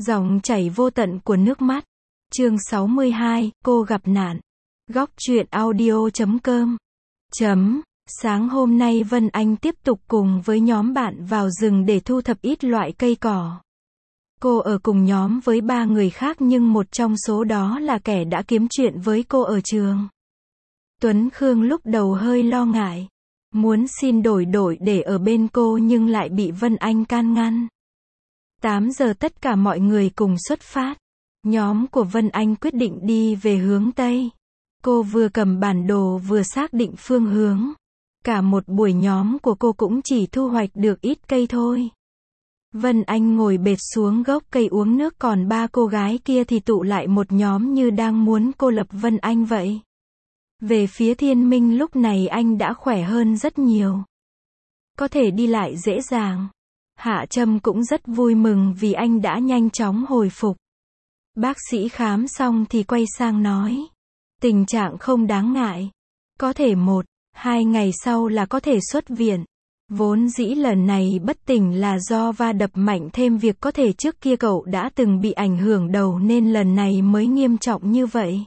Dòng chảy vô tận của nước mắt. Chương 62, cô gặp nạn. Góc truyện audio.com. Sáng hôm nay Vân Anh tiếp tục cùng với nhóm bạn vào rừng để thu thập ít loại cây cỏ. Cô ở cùng nhóm với 3 người khác nhưng một trong số đó là kẻ đã kiếm chuyện với cô ở trường. Tuấn Khương lúc đầu hơi lo ngại, muốn xin đổi để ở bên cô nhưng lại bị Vân Anh can ngăn. 8 giờ tất cả mọi người cùng xuất phát. Nhóm của Vân Anh quyết định đi về hướng Tây. Cô vừa cầm bản đồ vừa xác định phương hướng. Cả một buổi nhóm của cô cũng chỉ thu hoạch được ít cây thôi. Vân Anh ngồi bệt xuống gốc cây uống nước, còn 3 cô gái kia thì tụ lại một nhóm như đang muốn cô lập Vân Anh vậy. Về phía Thiên Minh lúc này anh đã khỏe hơn rất nhiều. Có thể đi lại dễ dàng. Hạ Trâm cũng rất vui mừng vì anh đã nhanh chóng hồi phục. Bác sĩ khám xong thì quay sang nói. Tình trạng không đáng ngại. Có thể 1-2 ngày sau là có thể xuất viện. Vốn dĩ lần này bất tỉnh là do va đập mạnh, thêm việc có thể trước kia cậu đã từng bị ảnh hưởng đầu nên lần này mới nghiêm trọng như vậy.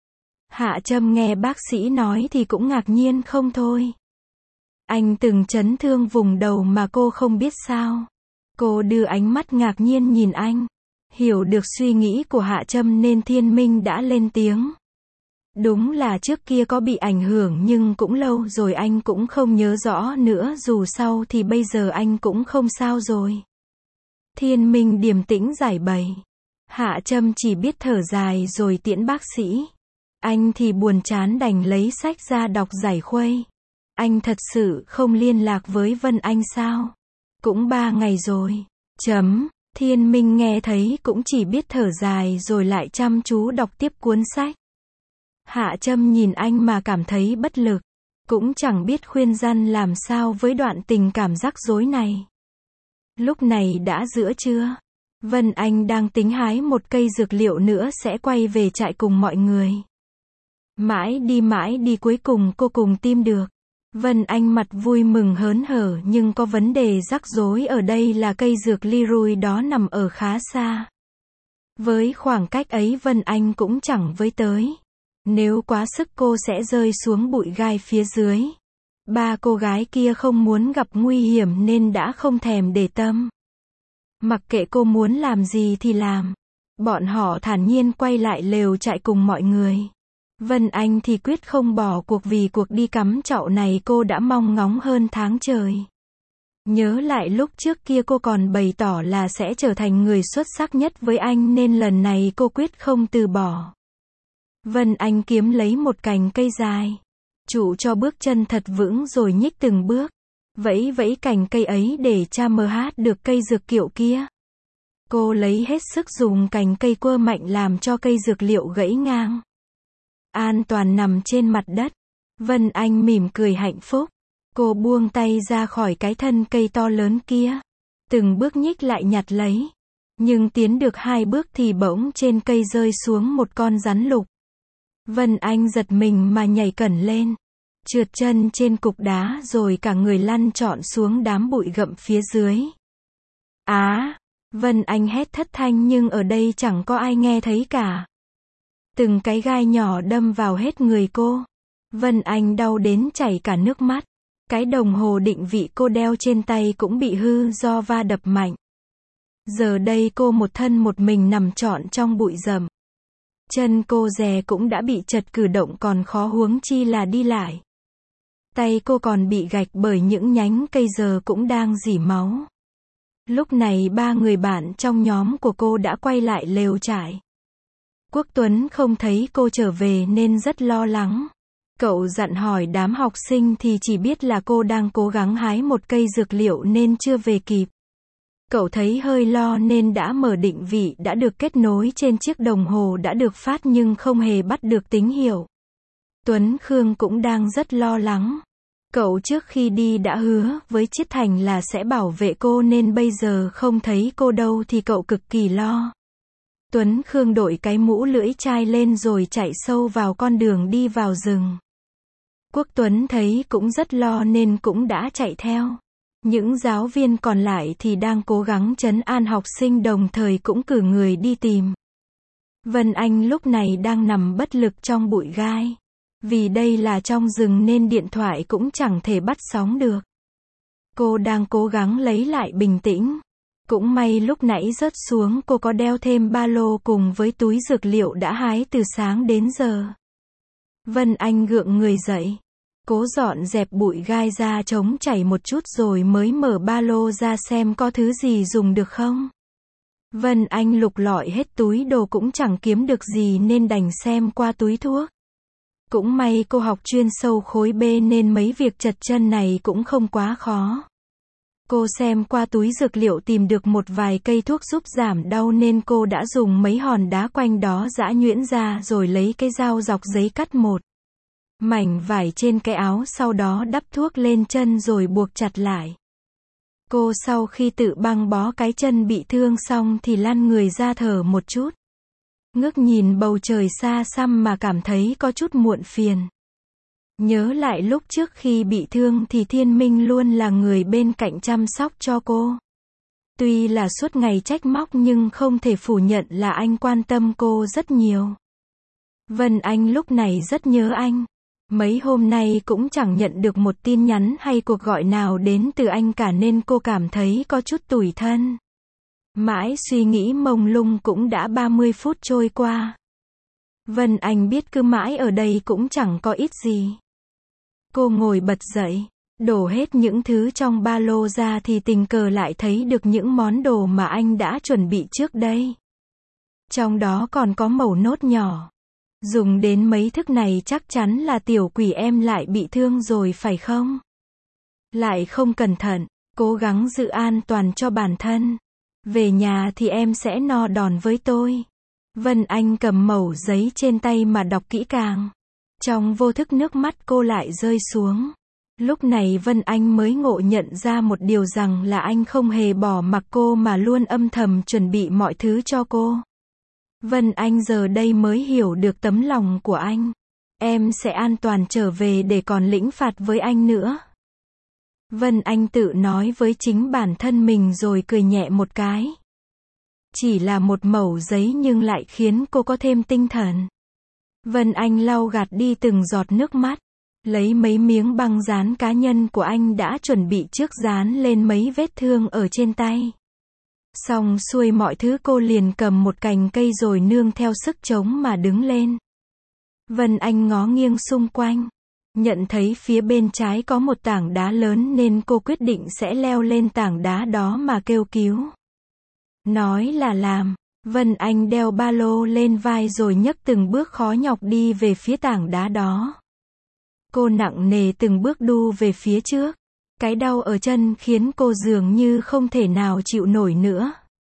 Hạ Trâm nghe bác sĩ nói thì cũng ngạc nhiên không thôi. Anh từng chấn thương vùng đầu mà cô không biết sao? Cô đưa ánh mắt ngạc nhiên nhìn anh. Hiểu được suy nghĩ của Hạ Trâm nên Thiên Minh đã lên tiếng. Đúng là trước kia có bị ảnh hưởng nhưng cũng lâu rồi anh cũng không nhớ rõ nữa, dù sao thì bây giờ anh cũng không sao rồi. Thiên Minh điềm tĩnh giải bày. Hạ Trâm chỉ biết thở dài rồi tiễn bác sĩ. Anh thì buồn chán đành lấy sách ra đọc giải khuây. Anh thật sự không liên lạc với Vân Anh sao? Cũng 3 ngày rồi. Thiên Minh nghe thấy cũng chỉ biết thở dài rồi lại chăm chú đọc tiếp cuốn sách. Hạ Trâm nhìn anh mà cảm thấy bất lực. Cũng chẳng biết khuyên răn làm sao với đoạn tình cảm rắc rối này. Lúc này đã giữa trưa. Vân Anh đang tính hái một cây dược liệu nữa sẽ quay về trại cùng mọi người. Mãi đi cuối cùng cô cùng tìm được. Vân Anh mặt vui mừng hớn hở nhưng có vấn đề rắc rối ở đây là cây dược Lirui đó nằm ở khá xa. Với khoảng cách ấy Vân Anh cũng chẳng với tới. Nếu quá sức cô sẽ rơi xuống bụi gai phía dưới. 3 cô gái kia không muốn gặp nguy hiểm nên đã không thèm để tâm. Mặc kệ cô muốn làm gì thì làm. Bọn họ thản nhiên quay lại lều trại cùng mọi người. Vân Anh thì quyết không bỏ cuộc vì cuộc đi cắm trậu này cô đã mong ngóng hơn tháng trời. Nhớ lại lúc trước kia cô còn bày tỏ là sẽ trở thành người xuất sắc nhất với anh nên lần này cô quyết không từ bỏ. Vân Anh kiếm lấy một cành cây dài. Trụ cho bước chân thật vững rồi nhích từng bước. Vẫy cành cây ấy để CHMH được cây dược liệu kia. Cô lấy hết sức dùng cành cây quơ mạnh làm cho cây dược liệu gãy ngang. An toàn nằm trên mặt đất. Vân Anh mỉm cười hạnh phúc. Cô buông tay ra khỏi cái thân cây to lớn kia. Từng bước nhích lại nhặt lấy. Nhưng tiến được 2 bước thì bỗng trên cây rơi xuống một con rắn lục. Vân Anh giật mình mà nhảy cẩn lên. Trượt chân trên cục đá rồi cả người lăn trọn xuống đám bụi gậm phía dưới. Vân Anh hét thất thanh nhưng ở đây chẳng có ai nghe thấy cả. Từng cái gai nhỏ đâm vào hết người cô. Vân Anh đau đến chảy cả nước mắt. Cái đồng hồ định vị cô đeo trên tay cũng bị hư do va đập mạnh. Giờ đây cô một thân một mình nằm trọn trong bụi rậm. Chân cô dè cũng đã bị chật, cử động còn khó huống chi là đi lại. Tay cô còn bị gạch bởi những nhánh cây giờ cũng đang rỉ máu. Lúc này 3 người bạn trong nhóm của cô đã quay lại lều trại. Quốc Tuấn không thấy cô trở về nên rất lo lắng. Cậu dặn hỏi đám học sinh thì chỉ biết là cô đang cố gắng hái một cây dược liệu nên chưa về kịp. Cậu thấy hơi lo nên đã mở định vị đã được kết nối trên chiếc đồng hồ đã được phát nhưng không hề bắt được tín hiệu. Tuấn Khương cũng đang rất lo lắng. Cậu trước khi đi đã hứa với Chiết Thành là sẽ bảo vệ cô nên bây giờ không thấy cô đâu thì cậu cực kỳ lo. Tuấn Khương đội cái mũ lưỡi chai lên rồi chạy sâu vào con đường đi vào rừng. Quốc Tuấn thấy cũng rất lo nên cũng đã chạy theo. Những giáo viên còn lại thì đang cố gắng trấn an học sinh đồng thời cũng cử người đi tìm. Vân Anh lúc này đang nằm bất lực trong bụi gai. Vì đây là trong rừng nên điện thoại cũng chẳng thể bắt sóng được. Cô đang cố gắng lấy lại bình tĩnh. Cũng may lúc nãy rớt xuống cô có đeo thêm ba lô cùng với túi dược liệu đã hái từ sáng đến giờ. Vân Anh gượng người dậy. Cố dọn dẹp bụi gai ra chống chảy một chút rồi mới mở ba lô ra xem có thứ gì dùng được không. Vân Anh lục lọi hết túi đồ cũng chẳng kiếm được gì nên đành xem qua túi thuốc. Cũng may cô học chuyên sâu khối B nên mấy việc chật chân này cũng không quá khó. Cô xem qua túi dược liệu tìm được một vài cây thuốc giúp giảm đau nên cô đã dùng mấy hòn đá quanh đó giã nhuyễn ra rồi lấy cái dao dọc giấy cắt một mảnh vải trên cái áo, sau đó đắp thuốc lên chân rồi buộc chặt lại. Cô sau khi tự băng bó cái chân bị thương xong thì lăn người ra thở một chút. Ngước nhìn bầu trời xa xăm mà cảm thấy có chút muộn phiền. Nhớ lại lúc trước khi bị thương thì Thiên Minh luôn là người bên cạnh chăm sóc cho cô. Tuy là suốt ngày trách móc nhưng không thể phủ nhận là anh quan tâm cô rất nhiều. Vân Anh lúc này rất nhớ anh. Mấy hôm nay cũng chẳng nhận được một tin nhắn hay cuộc gọi nào đến từ anh cả nên cô cảm thấy có chút tủi thân. Mãi suy nghĩ mông lung cũng đã 30 phút trôi qua. Vân Anh biết cứ mãi ở đây cũng chẳng có ích gì. Cô ngồi bật dậy, đổ hết những thứ trong ba lô ra thì tình cờ lại thấy được những món đồ mà anh đã chuẩn bị trước đây. Trong đó còn có mẩu nốt nhỏ. Dùng đến mấy thức này chắc chắn là tiểu quỷ em lại bị thương rồi phải không? Lại không cẩn thận, cố gắng giữ an toàn cho bản thân. Về nhà thì em sẽ no đòn với tôi. Vân Anh cầm mẩu giấy trên tay mà đọc kỹ càng. Trong vô thức nước mắt cô lại rơi xuống. Lúc này Vân Anh mới ngộ nhận ra một điều rằng là anh không hề bỏ mặc cô mà luôn âm thầm chuẩn bị mọi thứ cho cô. Vân Anh giờ đây mới hiểu được tấm lòng của anh. Em sẽ an toàn trở về để còn lĩnh phạt với anh nữa. Vân Anh tự nói với chính bản thân mình rồi cười nhẹ một cái. Chỉ là một mẩu giấy nhưng lại khiến cô có thêm tinh thần. Vân Anh lau gạt đi từng giọt nước mắt. Lấy mấy miếng băng dán cá nhân của anh đã chuẩn bị trước dán lên mấy vết thương ở trên tay. Xong xuôi mọi thứ cô liền cầm một cành cây rồi nương theo sức chống mà đứng lên. Vân Anh ngó nghiêng xung quanh. Nhận thấy phía bên trái có một tảng đá lớn nên cô quyết định sẽ leo lên tảng đá đó mà kêu cứu. Nói là làm, Vân Anh đeo ba lô lên vai rồi nhấc từng bước khó nhọc đi về phía tảng đá đó. Cô nặng nề từng bước đu về phía trước. Cái đau ở chân khiến cô dường như không thể nào chịu nổi nữa.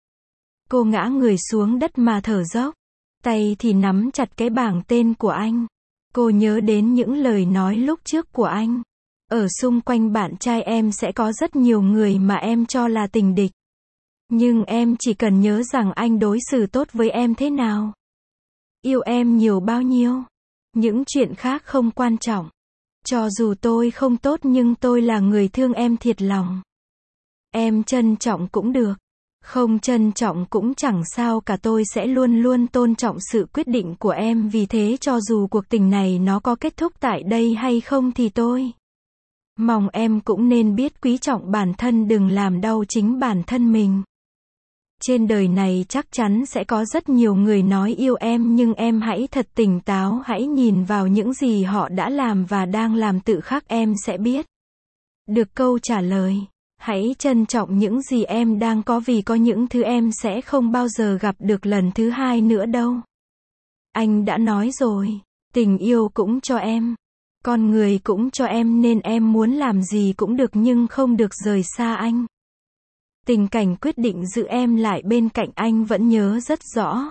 Cô ngã người xuống đất mà thở dốc. Tay thì nắm chặt cái bảng tên của anh. Cô nhớ đến những lời nói lúc trước của anh. Ở xung quanh bạn trai em sẽ có rất nhiều người mà em cho là tình địch. Nhưng em chỉ cần nhớ rằng anh đối xử tốt với em thế nào. Yêu em nhiều bao nhiêu. Những chuyện khác không quan trọng. Cho dù tôi không tốt nhưng tôi là người thương em thiệt lòng. Em trân trọng cũng được. Không trân trọng cũng chẳng sao cả, tôi sẽ luôn luôn tôn trọng sự quyết định của em, vì thế cho dù cuộc tình này nó có kết thúc tại đây hay không thì tôi mong em cũng nên biết quý trọng bản thân, đừng làm đau chính bản thân mình. Trên đời này chắc chắn sẽ có rất nhiều người nói yêu em nhưng em hãy thật tỉnh táo, hãy nhìn vào những gì họ đã làm và đang làm, tự khắc em sẽ biết được câu trả lời. Hãy trân trọng những gì em đang có, vì có những thứ em sẽ không bao giờ gặp được lần thứ hai nữa đâu. Anh đã nói rồi, tình yêu cũng cho em, con người cũng cho em, nên em muốn làm gì cũng được nhưng không được rời xa anh. Tình cảnh quyết định giữ em lại bên cạnh anh vẫn nhớ rất rõ.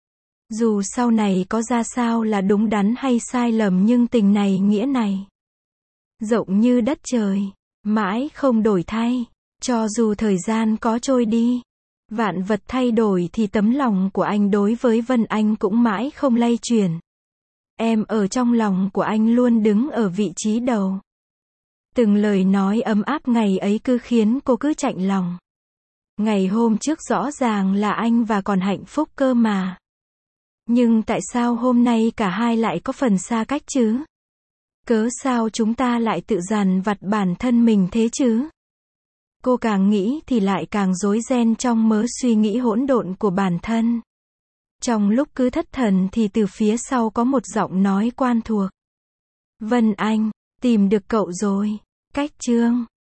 Dù sau này có ra sao là đúng đắn hay sai lầm nhưng tình này nghĩa này rộng như đất trời, mãi không đổi thay. Cho dù thời gian có trôi đi, vạn vật thay đổi thì tấm lòng của anh đối với Vân Anh cũng mãi không lay chuyển. Em ở trong lòng của anh luôn đứng ở vị trí đầu. Từng lời nói ấm áp ngày ấy cứ khiến cô cứ chạnh lòng. Ngày hôm trước rõ ràng là anh và còn hạnh phúc cơ mà. Nhưng tại sao hôm nay cả hai lại có phần xa cách chứ? Cớ sao chúng ta lại tự dằn vặt bản thân mình thế chứ? Cô càng nghĩ thì lại càng rối ren trong mớ suy nghĩ hỗn độn của bản thân. Trong lúc cứ thất thần thì từ phía sau có một giọng nói quen thuộc. Vân Anh, tìm được cậu rồi. Cách chương